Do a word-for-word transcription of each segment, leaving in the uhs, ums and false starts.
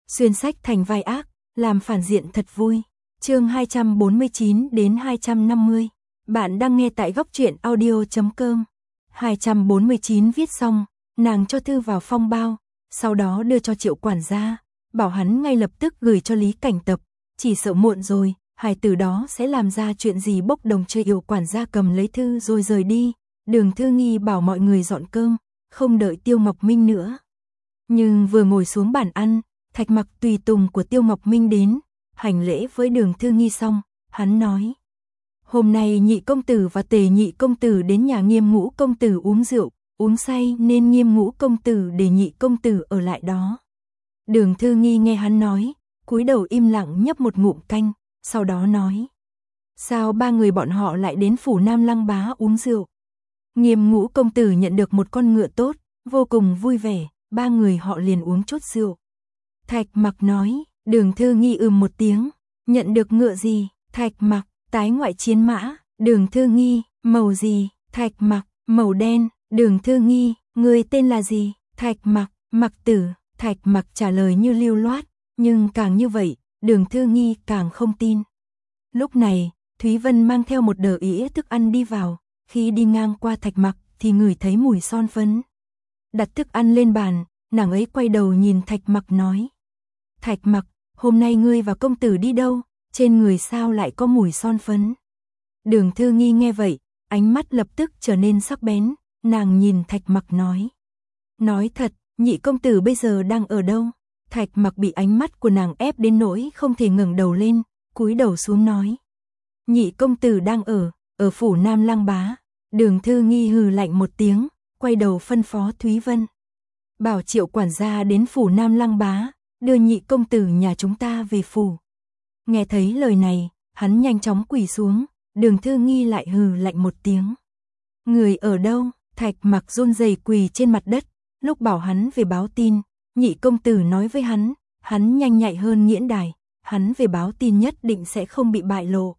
xuyên sách thành vai ác, làm phản diện thật vui. Chương hai trăm bốn mươi chín đến hai trăm năm mươi. Bạn đang nghe tại góc truyện audio chấm com. hai trăm bốn mươi chín viết xong, nàng cho thư vào phong bao, sau đó đưa cho Triệu quản gia, bảo hắn ngay lập tức gửi cho Lý Cảnh Tập, chỉ sợ muộn rồi, hài tử đó sẽ làm ra chuyện gì bốc đồng chơi. Yêu quản gia cầm lấy thư rồi rời đi. Đường Thư Nghi bảo mọi người dọn cơm, không đợi Tiêu Ngọc Minh nữa. Nhưng vừa ngồi xuống bàn ăn, Thạch Mặc tùy tùng của Tiêu Ngọc Minh đến, hành lễ với Đường Thư Nghi xong, hắn nói: "Hôm nay Nhị công tử và Tề Nhị công tử đến nhà Nghiêm Ngũ công tử uống rượu, uống say nên Nghiêm Ngũ công tử để Nhị công tử ở lại đó." Đường Thư Nghi nghe hắn nói, cúi đầu im lặng nhấp một ngụm canh, sau đó nói: "Sao ba người bọn họ lại đến phủ Nam Lăng Bá uống rượu?" Nghiêm Ngũ công tử nhận được một con ngựa tốt, vô cùng vui vẻ, ba người họ liền uống chút rượu. Thạch Mặc nói. Đường Thư Nghi ừm một tiếng, nhận được ngựa gì? Thạch Mặc, tái ngoại chiến mã. Đường Thư Nghi, màu gì? Thạch Mặc, màu đen. Đường Thư Nghi, người tên là gì? Thạch Mặc, Mặc Tử. Thạch Mặc trả lời như lưu loát, nhưng càng như vậy, Đường Thư Nghi càng không tin. Lúc này, Thúy Vân mang theo một đờ ĩa thức ăn đi vào, khi đi ngang qua Thạch Mặc thì ngửi thấy mùi son phấn. Đặt thức ăn lên bàn, nàng ấy quay đầu nhìn Thạch Mặc nói: "Thạch Mặc, hôm nay ngươi và công tử đi đâu, trên người sao lại có mùi son phấn?" Đường Thư Nghi nghe vậy, ánh mắt lập tức trở nên sắc bén, nàng nhìn Thạch Mặc nói: "Nói thật, Nhị công tử bây giờ đang ở đâu?" Thạch Mặc bị ánh mắt của nàng ép đến nỗi không thể ngẩng đầu lên, cúi đầu xuống nói: "Nhị công tử đang ở, ở phủ Nam Lăng Bá." Đường Thư Nghi hừ lạnh một tiếng, quay đầu phân phó Thúy Vân: "Bảo Triệu quản gia đến phủ Nam Lăng Bá, đưa Nhị công tử nhà chúng ta về phủ." Nghe thấy lời này, hắn nhanh chóng quỳ xuống, Đường Thư Nghi lại hừ lạnh một tiếng. "Người ở đâu?" Thạch Mặc run rẩy quỳ trên mặt đất, lúc bảo hắn về báo tin, Nhị công tử nói với hắn, hắn nhanh nhạy hơn Nghiễn Đài, hắn về báo tin nhất định sẽ không bị bại lộ.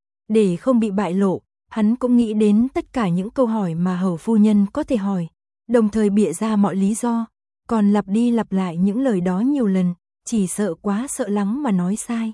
Để không bị bại lộ, hắn cũng nghĩ đến tất cả những câu hỏi mà hầu phu nhân có thể hỏi, đồng thời bịa ra mọi lý do, còn lặp đi lặp lại những lời đó nhiều lần, chỉ sợ quá sợ lắng mà nói sai.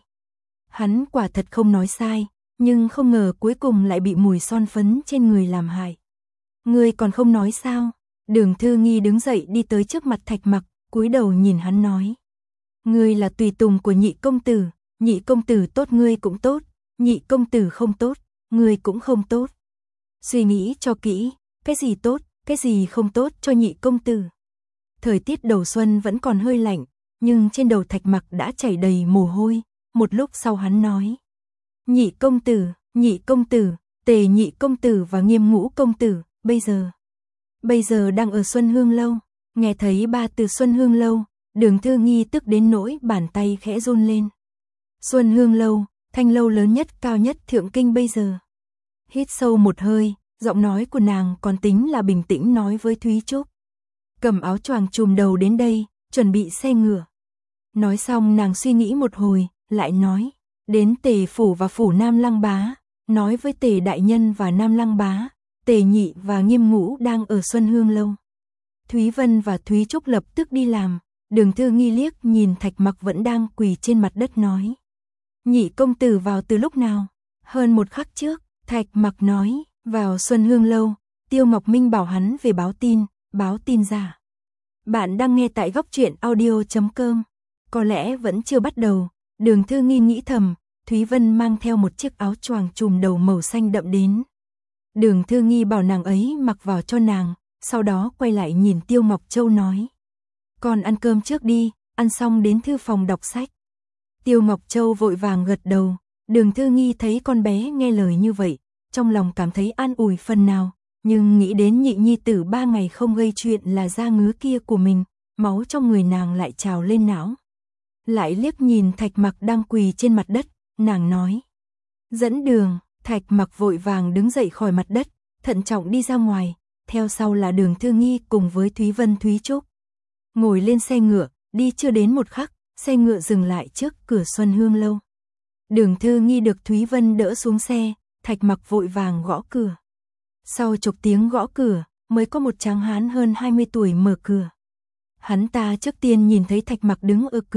Hắn quả thật không nói sai, nhưng không ngờ cuối cùng lại bị mùi son phấn trên người làm hại. "Ngươi còn không nói sao?" Đường Thư Nghi đứng dậy đi tới trước mặt Thạch Mặc, cúi đầu nhìn hắn nói: "Ngươi là tùy tùng của Nhị công tử, Nhị công tử tốt ngươi cũng tốt, Nhị công tử không tốt, ngươi cũng không tốt. Suy nghĩ cho kỹ, cái gì tốt, cái gì không tốt cho Nhị công tử." Thời tiết đầu xuân vẫn còn hơi lạnh, nhưng trên đầu Thạch Mặc đã chảy đầy mồ hôi, một lúc sau hắn nói: "Nhị công tử, Nhị công tử, Tề Nhị công tử và Nghiêm Ngũ công tử, bây giờ, bây giờ đang ở Xuân Hương lâu." Nghe thấy ba từ Xuân Hương lâu, Đường Thư Nghi tức đến nỗi bàn tay khẽ run lên. Xuân Hương lâu, thanh lâu lớn nhất cao nhất thượng kinh bây giờ. Hít sâu một hơi, giọng nói của nàng còn tính là bình tĩnh nói với Thúy Trúc: "Cầm áo choàng trùm đầu đến đây, chuẩn bị xe ngựa." Nói xong nàng suy nghĩ một hồi, lại nói: "Đến Tề phủ và phủ Nam Lăng Bá, nói với Tề đại nhân và Nam Lăng Bá, Tề Nhị và Nghiêm Ngũ đang ở Xuân Hương lâu." Thúy Vân và Thúy Trúc lập tức đi làm. Đường Thư Nghi liếc nhìn Thạch Mặc vẫn đang quỳ trên mặt đất nói: "Nhị công tử vào từ lúc nào?" "Hơn một khắc trước." Thạch Mặc nói: "Vào Xuân Hương lâu, Tiêu Ngọc Minh bảo hắn về báo tin, báo tin giả." Bạn đang nghe tại góc truyện audio chấm com. Có lẽ vẫn chưa bắt đầu, Đường Thư Nghi nghĩ thầm, Thúy Vân mang theo một chiếc áo choàng trùm đầu màu xanh đậm đến. Đường Thư Nghi bảo nàng ấy mặc vào cho nàng, sau đó quay lại nhìn Tiêu Ngọc Châu nói: "Con ăn cơm trước đi, ăn xong đến thư phòng đọc sách." Tiêu Ngọc Châu vội vàng gật đầu. Đường Thư Nghi thấy con bé nghe lời như vậy, trong lòng cảm thấy an ủi phần nào, nhưng nghĩ đến nhị nhi tử ba ngày không gây chuyện là da ngứa kia của mình, máu trong người nàng lại trào lên não. Lại liếc nhìn Thạch Mặc đang quỳ trên mặt đất, nàng nói: "Dẫn đường." Thạch Mặc vội vàng đứng dậy khỏi mặt đất, thận trọng đi ra ngoài, theo sau là Đường Thư Nghi cùng với Thúy Vân Thúy Trúc. Ngồi lên xe ngựa, đi chưa đến một khắc, xe ngựa dừng lại trước cửa Xuân Hương lâu. Đường Thư Nghi được Thúy Vân đỡ xuống xe, Thạch Mặc vội vàng gõ cửa. Sau chục tiếng gõ cửa, mới có một tráng hán hơn hai mươi tuổi mở cửa. Hắn ta trước tiên nhìn thấy Thạch Mặc đứng ở cửa,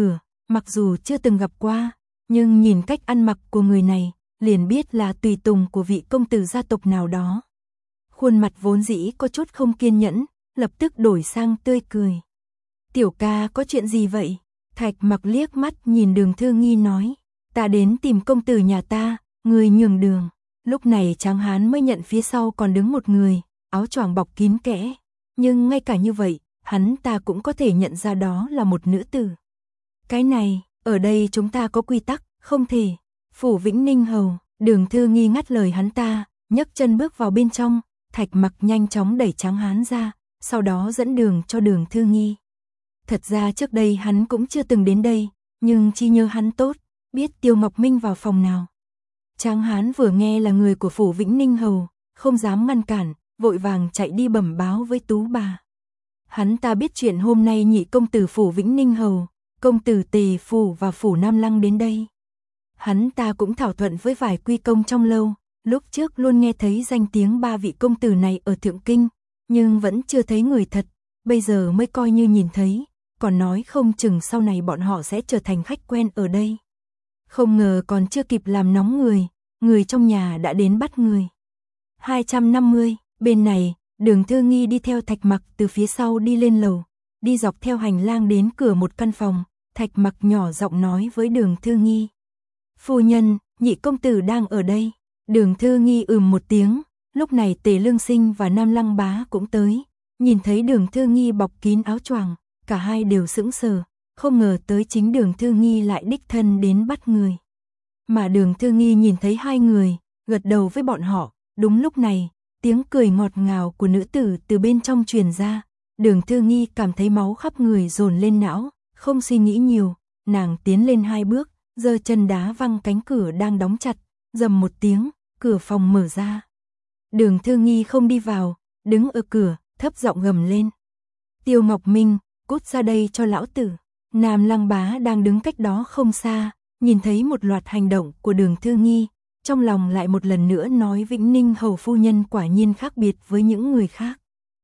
mặc dù chưa từng gặp qua, nhưng nhìn cách ăn mặc của người này, liền biết là tùy tùng của vị công tử gia tộc nào đó. Khuôn mặt vốn dĩ có chút không kiên nhẫn, lập tức đổi sang tươi cười. Tiểu ca có chuyện gì vậy? Thạch Mặc liếc mắt nhìn Đường Thư Nghi nói, ta đến tìm công tử nhà ta, người nhường đường. Lúc này Tráng Hán mới nhận phía sau còn đứng một người, áo choàng bọc kín kẽ, nhưng ngay cả như vậy, hắn ta cũng có thể nhận ra đó là một nữ tử. Cái này, ở đây chúng ta có quy tắc, không thể. Phủ Vĩnh Ninh hầu, Đường Thư Nghi ngắt lời hắn ta, nhấc chân bước vào bên trong, Thạch Mặc nhanh chóng đẩy Tráng Hán ra, sau đó dẫn đường cho Đường Thư Nghi. Thật ra trước đây hắn cũng chưa từng đến đây, nhưng chi nhớ hắn tốt, biết Tiêu Ngọc Minh vào phòng nào. Tráng Hán vừa nghe là người của Phủ Vĩnh Ninh hầu, không dám ngăn cản, vội vàng chạy đi bẩm báo với Tú bà. Hắn ta biết chuyện hôm nay nhị công tử Phủ Vĩnh Ninh hầu, công tử Tề Phủ và Phủ Nam Lăng đến đây. Hắn ta cũng thảo thuận với vài quy công trong lâu, lúc trước luôn nghe thấy danh tiếng ba vị công tử này ở Thượng Kinh, nhưng vẫn chưa thấy người thật, bây giờ mới coi như nhìn thấy, còn nói không chừng sau này bọn họ sẽ trở thành khách quen ở đây. Không ngờ còn chưa kịp làm nóng người, người trong nhà đã đến bắt người. hai trăm năm mươi, bên này, Đường Thư Nghi đi theo Thạch Mặc từ phía sau đi lên lầu, đi dọc theo hành lang đến cửa một căn phòng, Thạch Mặc nhỏ giọng nói với Đường Thư Nghi. Phu nhân, nhị công tử đang ở đây. Đường Thư Nghi ừm một tiếng, lúc này Tề Lương Sinh và Nam Lăng Bá cũng tới, nhìn thấy Đường Thư Nghi bọc kín áo choàng, cả hai đều sững sờ, không ngờ tới chính Đường Thư Nghi lại đích thân đến bắt người. Mà Đường Thư Nghi nhìn thấy hai người, gật đầu với bọn họ, đúng lúc này, tiếng cười ngọt ngào của nữ tử từ bên trong truyền ra, Đường Thư Nghi cảm thấy máu khắp người dồn lên não, không suy nghĩ nhiều, nàng tiến lên hai bước, giơ chân đá văng cánh cửa đang đóng chặt, rầm một tiếng, cửa phòng mở ra. Đường Thư Nghi không đi vào, đứng ở cửa, thấp giọng gầm lên. Tiêu Ngọc Minh, cút ra đây cho lão tử. Nam Lăng Bá đang đứng cách đó không xa, nhìn thấy một loạt hành động của Đường Thư Nghi, trong lòng lại một lần nữa nói Vĩnh Ninh hầu phu nhân quả nhiên khác biệt với những người khác.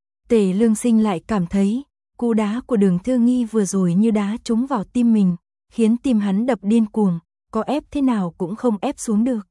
Tề Lương Sinh lại cảm thấy, cú đá của Đường Thư Nghi vừa rồi như đá trúng vào tim mình, khiến tim hắn đập điên cuồng, có ép thế nào cũng không ép xuống được.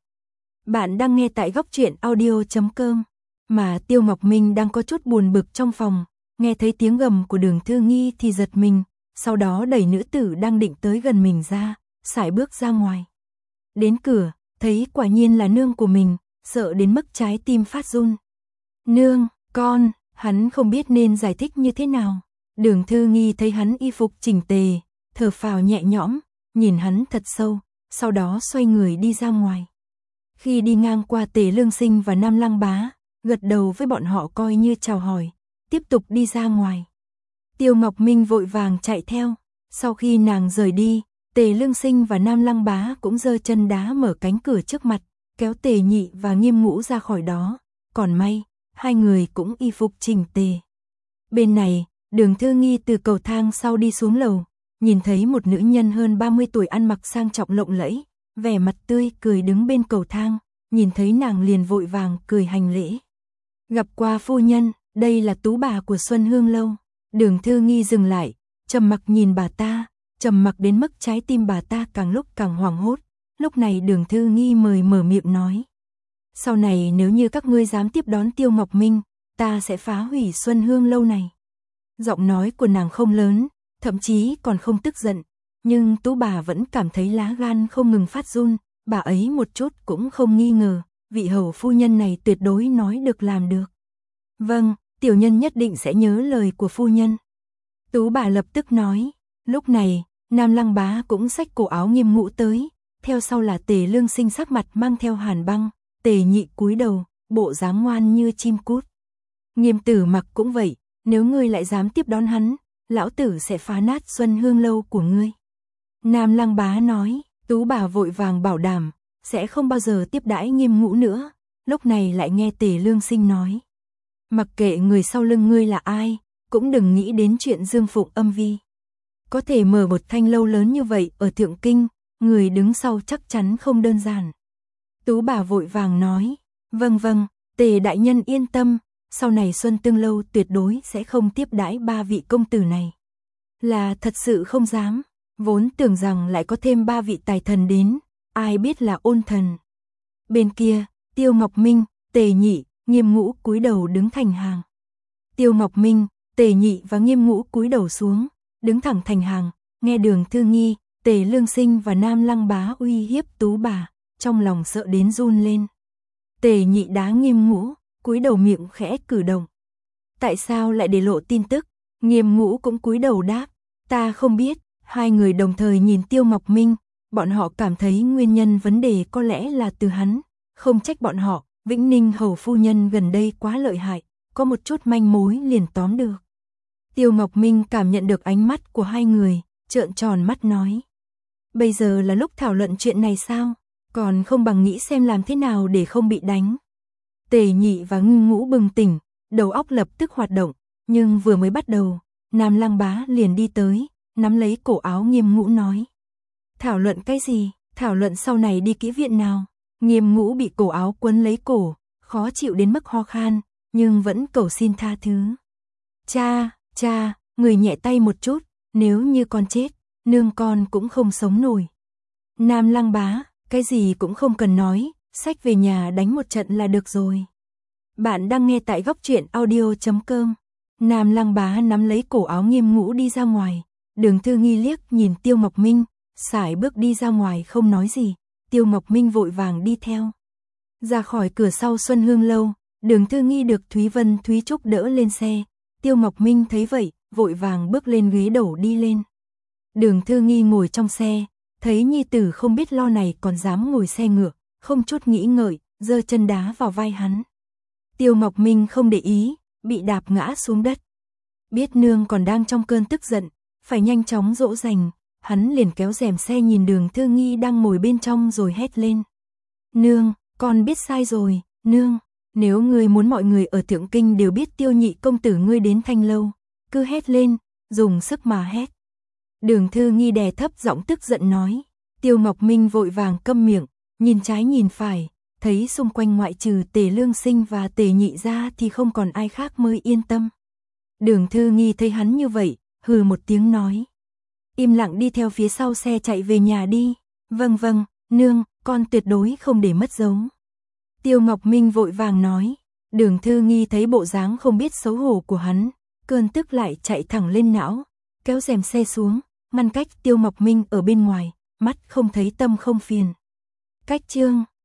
Bạn đang nghe tại góc truyện audio chấm com, mà Tiêu Ngọc Minh đang có chút buồn bực trong phòng, nghe thấy tiếng gầm của Đường Thư Nghi thì giật mình, sau đó đẩy nữ tử đang định tới gần mình ra, sải bước ra ngoài. Đến cửa, thấy quả nhiên là nương của mình, sợ đến mức trái tim phát run. Nương, con, hắn không biết nên giải thích như thế nào. Đường Thư Nghi thấy hắn y phục chỉnh tề, thở phào nhẹ nhõm, nhìn hắn thật sâu, sau đó xoay người đi ra ngoài. Khi đi ngang qua Tề Lương Sinh và Nam Lăng Bá, gật đầu với bọn họ coi như chào hỏi, tiếp tục đi ra ngoài. Tiêu Ngọc Minh vội vàng chạy theo, sau khi nàng rời đi, Tề Lương Sinh và Nam Lăng Bá cũng giơ chân đá mở cánh cửa trước mặt, kéo Tề Nhị và Nghiêm Ngũ ra khỏi đó, còn may, hai người cũng y phục chỉnh tề. Bên này, Đường Thư Nghi từ cầu thang sau đi xuống lầu, nhìn thấy một nữ nhân hơn ba mươi tuổi ăn mặc sang trọng lộng lẫy, vẻ mặt tươi cười đứng bên cầu thang, nhìn thấy nàng liền vội vàng cười hành lễ. Gặp qua phu nhân, đây là Tú bà của Xuân Hương lâu. Đường Thư Nghi dừng lại, trầm mặc nhìn bà ta, trầm mặc đến mức trái tim bà ta càng lúc càng hoảng hốt. Lúc này Đường Thư Nghi mời mở miệng nói: sau này nếu như các ngươi dám tiếp đón Tiêu Ngọc Minh, ta sẽ phá hủy Xuân Hương lâu này. Giọng nói của nàng không lớn, thậm chí còn không tức giận, nhưng Tú bà vẫn cảm thấy lá gan không ngừng phát run, bà ấy một chút cũng không nghi ngờ, vị hầu phu nhân này tuyệt đối nói được làm được. Vâng, tiểu nhân nhất định sẽ nhớ lời của phu nhân. Tú bà lập tức nói. Lúc này, Nam Lăng Bá cũng xách cổ áo Nghiêm Ngũ tới, theo sau là Tề Lương Sinh sắc mặt mang theo hàn băng, Tề Nhị cúi đầu, bộ dáng ngoan như chim cút. Nghiêm Tử Mặc cũng vậy, nếu ngươi lại dám tiếp đón hắn, lão tử sẽ phá nát Xuân Hương lâu của ngươi. Nam Lăng Bá nói. Tú bà vội vàng bảo đảm, sẽ không bao giờ tiếp đãi Nghiêm Ngũ nữa, lúc này lại nghe Tề Lương Sinh nói. Mặc kệ người sau lưng ngươi là ai, cũng đừng nghĩ đến chuyện dương phụng âm vi. Có thể mở một thanh lâu lớn như vậy ở Thượng Kinh, người đứng sau chắc chắn không đơn giản. Tú bà vội vàng nói, vâng vâng, Tề đại nhân yên tâm, sau này Xuân Tương lâu tuyệt đối sẽ không tiếp đãi ba vị công tử này. Là thật sự không dám. Vốn tưởng rằng lại có thêm ba vị tài thần đến, ai biết là ôn thần. Bên kia, Tiêu Ngọc Minh, Tề Nhị, Nghiêm Ngũ cúi đầu đứng thành hàng. Tiêu Ngọc Minh, Tề Nhị và Nghiêm Ngũ cúi đầu xuống, đứng thẳng thành hàng, nghe Đường Thư Nghi, Tề Lương Sinh và Nam Lăng Bá uy hiếp Tú bà, trong lòng sợ đến run lên. Tề Nhị đá Nghiêm Ngũ, cúi đầu miệng khẽ cử động. Tại sao lại để lộ tin tức? Nghiêm Ngũ cũng cúi đầu đáp, ta không biết. Hai người đồng thời nhìn Tiêu Ngọc Minh, bọn họ cảm thấy nguyên nhân vấn đề có lẽ là từ hắn, không trách bọn họ, Vĩnh Ninh hầu phu nhân gần đây quá lợi hại, có một chút manh mối liền tóm được. Tiêu Ngọc Minh cảm nhận được ánh mắt của hai người, trợn tròn mắt nói. Bây giờ là lúc thảo luận chuyện này sao? Còn không bằng nghĩ xem làm thế nào để không bị đánh. Tề Nhị và Ngưng Ngũ bừng tỉnh, đầu óc lập tức hoạt động, nhưng vừa mới bắt đầu, Nam Lăng Bá liền đi tới, nắm lấy cổ áo Nghiêm Ngũ nói. Thảo luận cái gì? Thảo luận sau này đi kỹ viện nào? Nghiêm Ngũ bị cổ áo quấn lấy cổ, khó chịu đến mức ho khan, nhưng vẫn cầu xin tha thứ. Cha, cha, người nhẹ tay một chút, nếu như con chết, nương con cũng không sống nổi. Nam Lăng Bá, cái gì cũng không cần nói, xách về nhà đánh một trận là được rồi. Bạn đang nghe tại góc truyện audio chấm com. Nam Lăng Bá nắm lấy cổ áo Nghiêm Ngũ đi ra ngoài. Đường Thư Nghi liếc nhìn Tiêu Ngọc Minh, sải bước đi ra ngoài không nói gì. Tiêu Ngọc Minh vội vàng đi theo. Ra khỏi cửa sau Xuân Hương lâu, Đường Thư Nghi được Thúy Vân Thúy Trúc đỡ lên xe. Tiêu Ngọc Minh thấy vậy, vội vàng bước lên ghế đổ đi lên. Đường Thư Nghi ngồi trong xe, thấy nhi tử không biết lo này còn dám ngồi xe ngựa, không chút nghĩ ngợi, giơ chân đá vào vai hắn. Tiêu Ngọc Minh không để ý, bị đạp ngã xuống đất. Biết nương còn đang trong cơn tức giận, phải nhanh chóng dỗ dành, hắn liền kéo rèm xe nhìn Đường Thư Nghi đang ngồi bên trong rồi hét lên. Nương, con biết sai rồi, nương, nếu ngươi muốn mọi người ở Thượng Kinh đều biết Tiêu Nhị công tử ngươi đến Thanh lâu, cứ hét lên, dùng sức mà hét. Đường Thư Nghi đè thấp giọng tức giận nói. Tiêu Ngọc Minh vội vàng câm miệng, nhìn trái nhìn phải, thấy xung quanh ngoại trừ Tề Lương Sinh và Tề Nhị ra thì không còn ai khác mới yên tâm. Đường Thư Nghi thấy hắn như vậy, hừ một tiếng nói. Im lặng đi theo phía sau xe chạy về nhà đi. Vâng vâng, nương, con tuyệt đối không để mất dấu. Tiêu Ngọc Minh vội vàng nói. Đường Thư Nghi thấy bộ dáng không biết xấu hổ của hắn, cơn tức lại chạy thẳng lên não, kéo rèm xe xuống, ngăn cách Tiêu Ngọc Minh ở bên ngoài, mắt không thấy tâm không phiền. Cách chương